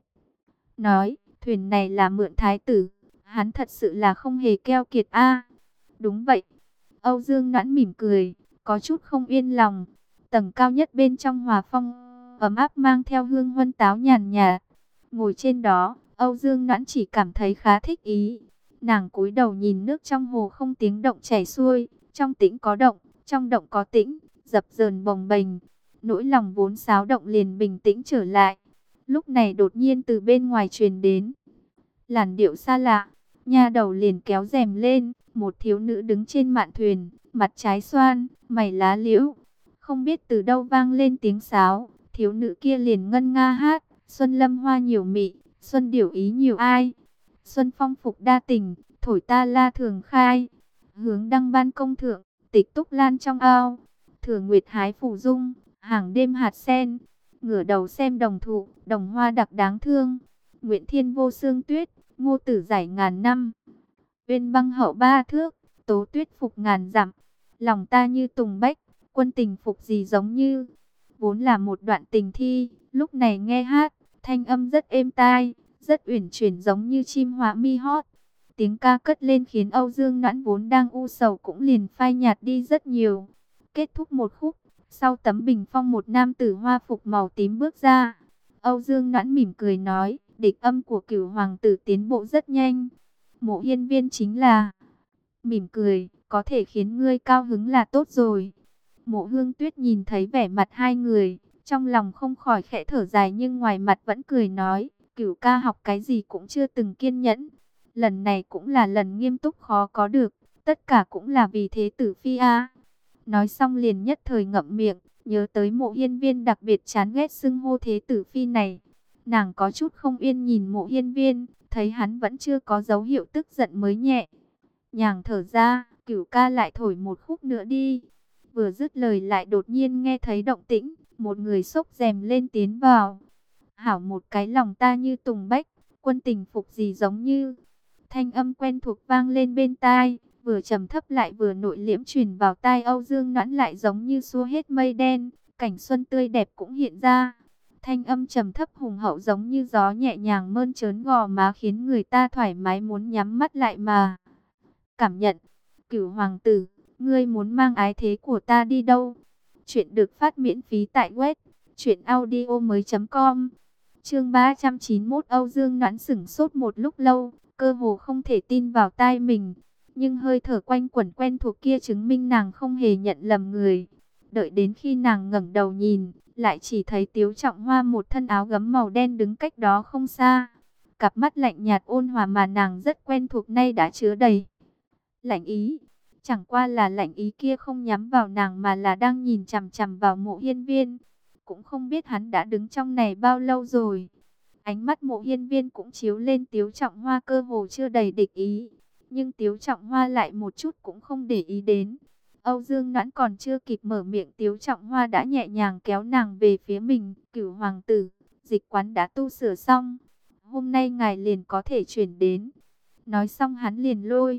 nói, thuyền này là mượn thái tử, hắn thật sự là không hề keo kiệt a. Đúng vậy. Âu Dương Noãn mỉm cười, có chút không yên lòng. Tầng cao nhất bên trong hòa phong ấm áp mang theo hương huân táo nhàn nhạt. Ngồi trên đó, Âu Dương Noãn chỉ cảm thấy khá thích ý. Nàng cúi đầu nhìn nước trong hồ không tiếng động chảy xuôi, trong tĩnh có động, trong động có tĩnh, dập dờn bồng bềnh. Nỗi lòng vốn xáo động liền bình tĩnh trở lại. Lúc này đột nhiên từ bên ngoài truyền đến làn điệu xa lạ, nha đầu liền kéo rèm lên, một thiếu nữ đứng trên mạn thuyền, mặt trái xoan, mày lá liễu. Không biết từ đâu vang lên tiếng sáo, thiếu nữ kia liền ngân nga hát, xuân lâm hoa nhiều mị, xuân điểu ý nhiều ai. Xuân phong phục đa tình, thổi ta la thường khai. Hướng đăng ban công thượng, tịch túc lan trong ao. Thừa nguyệt hái phủ dung, hàng đêm hạt sen. Ngửa đầu xem đồng thụ, đồng hoa đặc đáng thương. Nguyễn Thiên vô xương tuyết, Ngô Tử giải ngàn năm. Uyên băng hậu ba thước, Tố tuyết phục ngàn dặm. Lòng ta như tùng bách, quân tình phục gì giống như. Vốn là một đoạn tình thi, lúc này nghe hát, thanh âm rất êm tai, rất uyển chuyển giống như chim hóa mi hót. Tiếng ca cất lên khiến Âu Dương Noãn vốn đang u sầu cũng liền phai nhạt đi rất nhiều. Kết thúc một khúc, sau tấm bình phong một nam tử hoa phục màu tím bước ra. Âu Dương Noãn mỉm cười nói, địch âm của Cửu hoàng tử tiến bộ rất nhanh. Mộ Hiên Viên chính là... Mỉm cười, có thể khiến ngươi cao hứng là tốt rồi. Mộ Hương Tuyết nhìn thấy vẻ mặt hai người, trong lòng không khỏi khẽ thở dài nhưng ngoài mặt vẫn cười nói, Cửu ca học cái gì cũng chưa từng kiên nhẫn. Lần này cũng là lần nghiêm túc khó có được, tất cả cũng là vì thế tử phi a. Nói xong liền nhất thời ngậm miệng, nhớ tới Mộ Hiên Viên đặc biệt chán ghét xưng hô thế tử phi này. Nàng có chút không yên nhìn Mộ Hiên Viên, thấy hắn vẫn chưa có dấu hiệu tức giận mới nhẹ nhàng thở ra, Cửu ca lại thổi một khúc nữa đi. Vừa dứt lời lại đột nhiên nghe thấy động tĩnh, một người xốc rèm lên tiến vào. Hảo một cái lòng ta như tùng bách, quân tình phục gì giống như. Thanh âm quen thuộc vang lên bên tai, vừa trầm thấp lại vừa nội liễm truyền vào tai Âu Dương Noãn lại giống như xua hết mây đen, cảnh xuân tươi đẹp cũng hiện ra. Thanh âm trầm thấp hùng hậu giống như gió nhẹ nhàng mơn trớn gò má khiến người ta thoải mái muốn nhắm mắt lại mà cảm nhận. Cửu hoàng tử, ngươi muốn mang ái thế của ta đi đâu? Chuyện được phát miễn phí tại web truyện audio mới.com. Chương ba trăm chín mươi mốt. Âu Dương Noãn sững sốt một lúc lâu, cơ hồ không thể tin vào tai mình, nhưng hơi thở quanh quẩn quen thuộc kia chứng minh nàng không hề nhận lầm người. Đợi đến khi nàng ngẩng đầu nhìn, lại chỉ thấy Tiếu Trọng Hoa một thân áo gấm màu đen đứng cách đó không xa. Cặp mắt lạnh nhạt ôn hòa mà nàng rất quen thuộc nay đã chứa đầy lạnh ý. Chẳng qua là lạnh ý kia không nhắm vào nàng mà là đang nhìn chằm chằm vào Mộ Hiên Viên. Cũng không biết hắn đã đứng trong này bao lâu rồi. Ánh mắt Mộ Hiên Viên cũng chiếu lên Tiếu Trọng Hoa cơ hồ chưa đầy địch ý. Nhưng Tiếu Trọng Hoa lại một chút cũng không để ý đến. Âu Dương Noãn còn chưa kịp mở miệng, Tiếu Trọng Hoa đã nhẹ nhàng kéo nàng về phía mình. Cửu hoàng tử, dịch quán đã tu sửa xong, hôm nay ngài liền có thể chuyển đến. Nói xong hắn liền lôi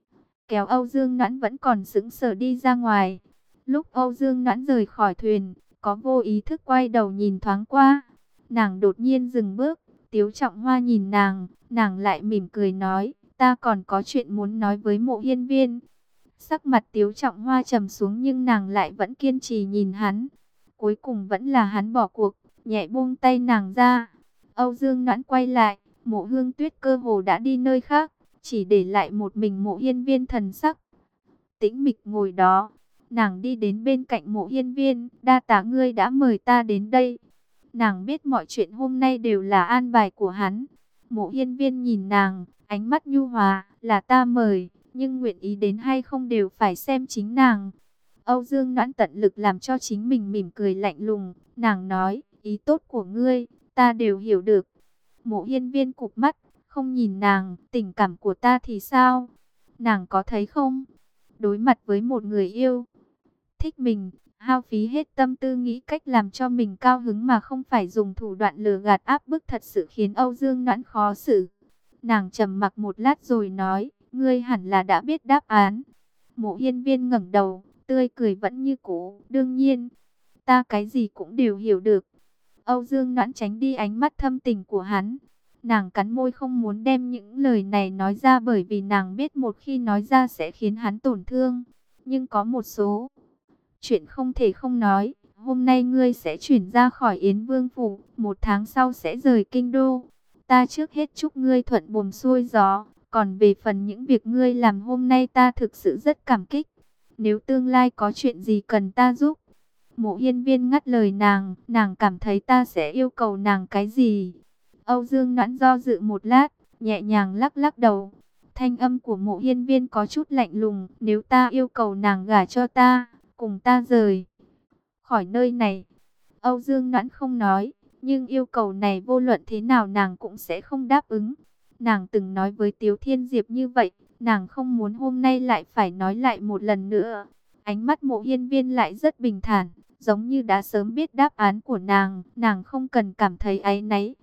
kéo Âu Dương Noãn vẫn còn sững sờ đi ra ngoài. Lúc Âu Dương Noãn rời khỏi thuyền, có vô ý thức quay đầu nhìn thoáng qua. Nàng đột nhiên dừng bước, Tiếu Trọng Hoa nhìn nàng, nàng lại mỉm cười nói, ta còn có chuyện muốn nói với Mộ Hiên Viên. Sắc mặt Tiếu Trọng Hoa trầm xuống nhưng nàng lại vẫn kiên trì nhìn hắn. Cuối cùng vẫn là hắn bỏ cuộc, nhẹ buông tay nàng ra. Âu Dương Noãn quay lại, Mộ Hương Tuyết cơ hồ đã đi nơi khác, chỉ để lại một mình Mộ Hiên Viên thần sắc tĩnh mịch ngồi đó. Nàng đi đến bên cạnh Mộ Hiên Viên, đa tạ ngươi đã mời ta đến đây. Nàng biết mọi chuyện hôm nay đều là an bài của hắn. Mộ Hiên Viên nhìn nàng, ánh mắt nhu hòa, là ta mời, nhưng nguyện ý đến hay không đều phải xem chính nàng. Âu Dương Noãn tận lực làm cho chính mình mỉm cười lạnh lùng, nàng nói, ý tốt của ngươi, ta đều hiểu được. Mộ Hiên Viên cụp mắt, không nhìn nàng, tình cảm của ta thì sao? Nàng có thấy không? Đối mặt với một người yêu thích mình, hao phí hết tâm tư nghĩ cách làm cho mình cao hứng mà không phải dùng thủ đoạn lừa gạt áp bức thật sự khiến Âu Dương Noãn khó xử. Nàng trầm mặc một lát rồi nói, ngươi hẳn là đã biết đáp án. Mộ Hiên Viên ngẩng đầu, tươi cười vẫn như cũ, đương nhiên, ta cái gì cũng đều hiểu được. Âu Dương Noãn tránh đi ánh mắt thâm tình của hắn. Nàng cắn môi không muốn đem những lời này nói ra bởi vì nàng biết một khi nói ra sẽ khiến hắn tổn thương. Nhưng có một số chuyện không thể không nói. Hôm nay ngươi sẽ chuyển ra khỏi Yến Vương Phủ, một tháng sau sẽ rời Kinh Đô. Ta trước hết chúc ngươi thuận buồm xuôi gió. Còn về phần những việc ngươi làm hôm nay ta thực sự rất cảm kích. Nếu tương lai có chuyện gì cần ta giúp. Mộ Hiên Viên ngắt lời nàng, nàng cảm thấy ta sẽ yêu cầu nàng cái gì? Âu Dương Noãn do dự một lát, nhẹ nhàng lắc lắc đầu. Thanh âm của Mộ Hiên Viên có chút lạnh lùng, nếu ta yêu cầu nàng gả cho ta, cùng ta rời khỏi nơi này. Âu Dương Noãn không nói, nhưng yêu cầu này vô luận thế nào nàng cũng sẽ không đáp ứng. Nàng từng nói với Tiếu Thiên Diệp như vậy, nàng không muốn hôm nay lại phải nói lại một lần nữa. Ánh mắt Mộ Hiên Viên lại rất bình thản, giống như đã sớm biết đáp án của nàng, nàng không cần cảm thấy áy náy.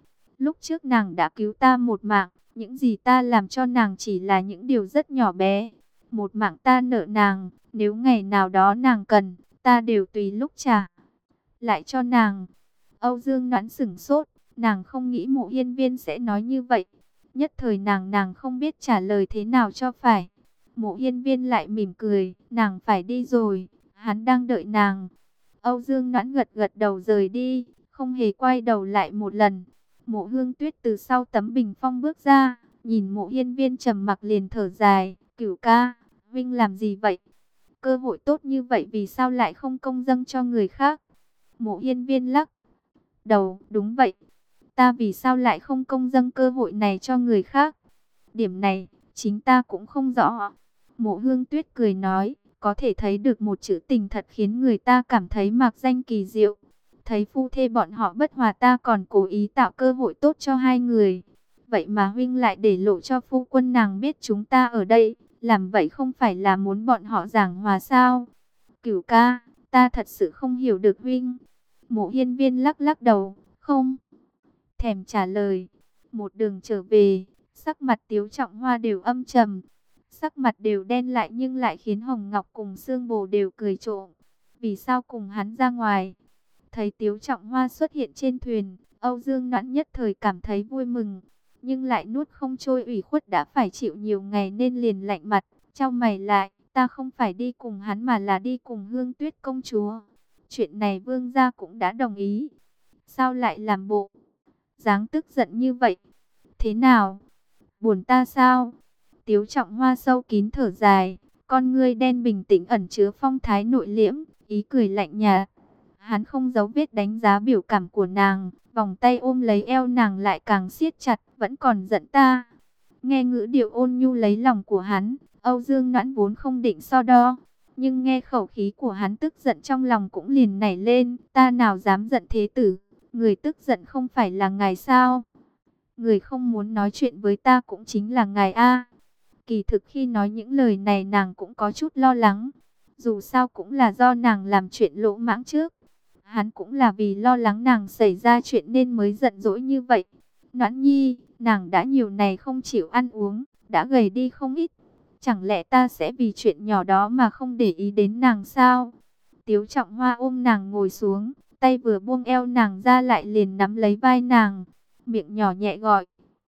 lúc trước nàng đã cứu ta một mạng, những gì ta làm cho nàng chỉ là những điều rất nhỏ bé. Một mạng ta nợ nàng, nếu ngày nào đó nàng cần, ta đều tùy lúc trả lại cho nàng. Âu Dương Noãn sửng sốt, nàng không nghĩ Mộ Hiên Viên sẽ nói như vậy. Nhất thời nàng nàng không biết trả lời thế nào cho phải. Mộ Hiên Viên lại mỉm cười, nàng phải đi rồi, hắn đang đợi nàng. Âu Dương Noãn gật gật đầu rời đi, không hề quay đầu lại một lần. Mộ Hương Tuyết từ sau tấm bình phong bước ra, nhìn Mộ Hiên Viên trầm mặc liền thở dài, "Cửu ca, Vinh làm gì vậy? Cơ hội tốt như vậy vì sao lại không công dâng cho người khác?" Mộ Hiên Viên lắc đầu, "Đúng vậy, ta vì sao lại không công dâng cơ hội này cho người khác? Điểm này, chính ta cũng không rõ." Mộ Hương Tuyết cười nói, "Có thể thấy được một chữ tình thật khiến người ta cảm thấy mạc danh kỳ diệu. Thấy phu thê bọn họ bất hòa ta còn cố ý tạo cơ hội tốt cho hai người. Vậy mà huynh lại để lộ cho phu quân nàng biết chúng ta ở đây, làm vậy không phải là muốn bọn họ giảng hòa sao?" "Cửu ca, ta thật sự không hiểu được huynh." Mộ Hiên Viên lắc lắc đầu, không thèm trả lời. Một đường trở về, sắc mặt Tiếu Trọng Hoa đều âm trầm. Sắc mặt đều đen lại nhưng lại khiến Hồng Ngọc cùng Sương Bồ đều cười trộm. Vì sao cùng hắn ra ngoài? Thấy Tiếu Trọng Hoa xuất hiện trên thuyền, Âu Dương Noãn nhất thời cảm thấy vui mừng. Nhưng lại nuốt không trôi ủy khuất đã phải chịu nhiều ngày nên liền lạnh mặt. Chau mày lại, "Ta không phải đi cùng hắn mà là đi cùng Hương Tuyết công chúa. Chuyện này vương gia cũng đã đồng ý. Sao lại làm bộ dáng tức giận như vậy? Thế nào? Buồn ta sao?" Tiếu Trọng Hoa sâu kín thở dài, con ngươi đen bình tĩnh ẩn chứa phong thái nội liễm, ý cười lạnh nhạt. Hắn không giấu vết đánh giá biểu cảm của nàng, vòng tay ôm lấy eo nàng lại càng siết chặt, "Vẫn còn giận ta?" Nghe ngữ điệu ôn nhu lấy lòng của hắn, Âu Dương Noãn vốn không định so đo, nhưng nghe khẩu khí của hắn tức giận trong lòng cũng liền nảy lên, "Ta nào dám giận thế tử, người tức giận không phải là ngài sao? Người không muốn nói chuyện với ta cũng chính là ngài a." Kỳ thực khi nói những lời này nàng cũng có chút lo lắng, dù sao cũng là do nàng làm chuyện lỗ mãng trước. Hắn cũng là vì lo lắng nàng xảy ra chuyện nên mới giận dỗi như vậy. "Noãn nhi, nàng đã nhiều ngày không chịu ăn uống, đã gầy đi không ít. Chẳng lẽ ta sẽ vì chuyện nhỏ đó mà không để ý đến nàng sao?" Tiếu Trọng Hoa ôm nàng ngồi xuống, tay vừa buông eo nàng ra lại liền nắm lấy vai nàng, miệng nhỏ nhẹ gọi,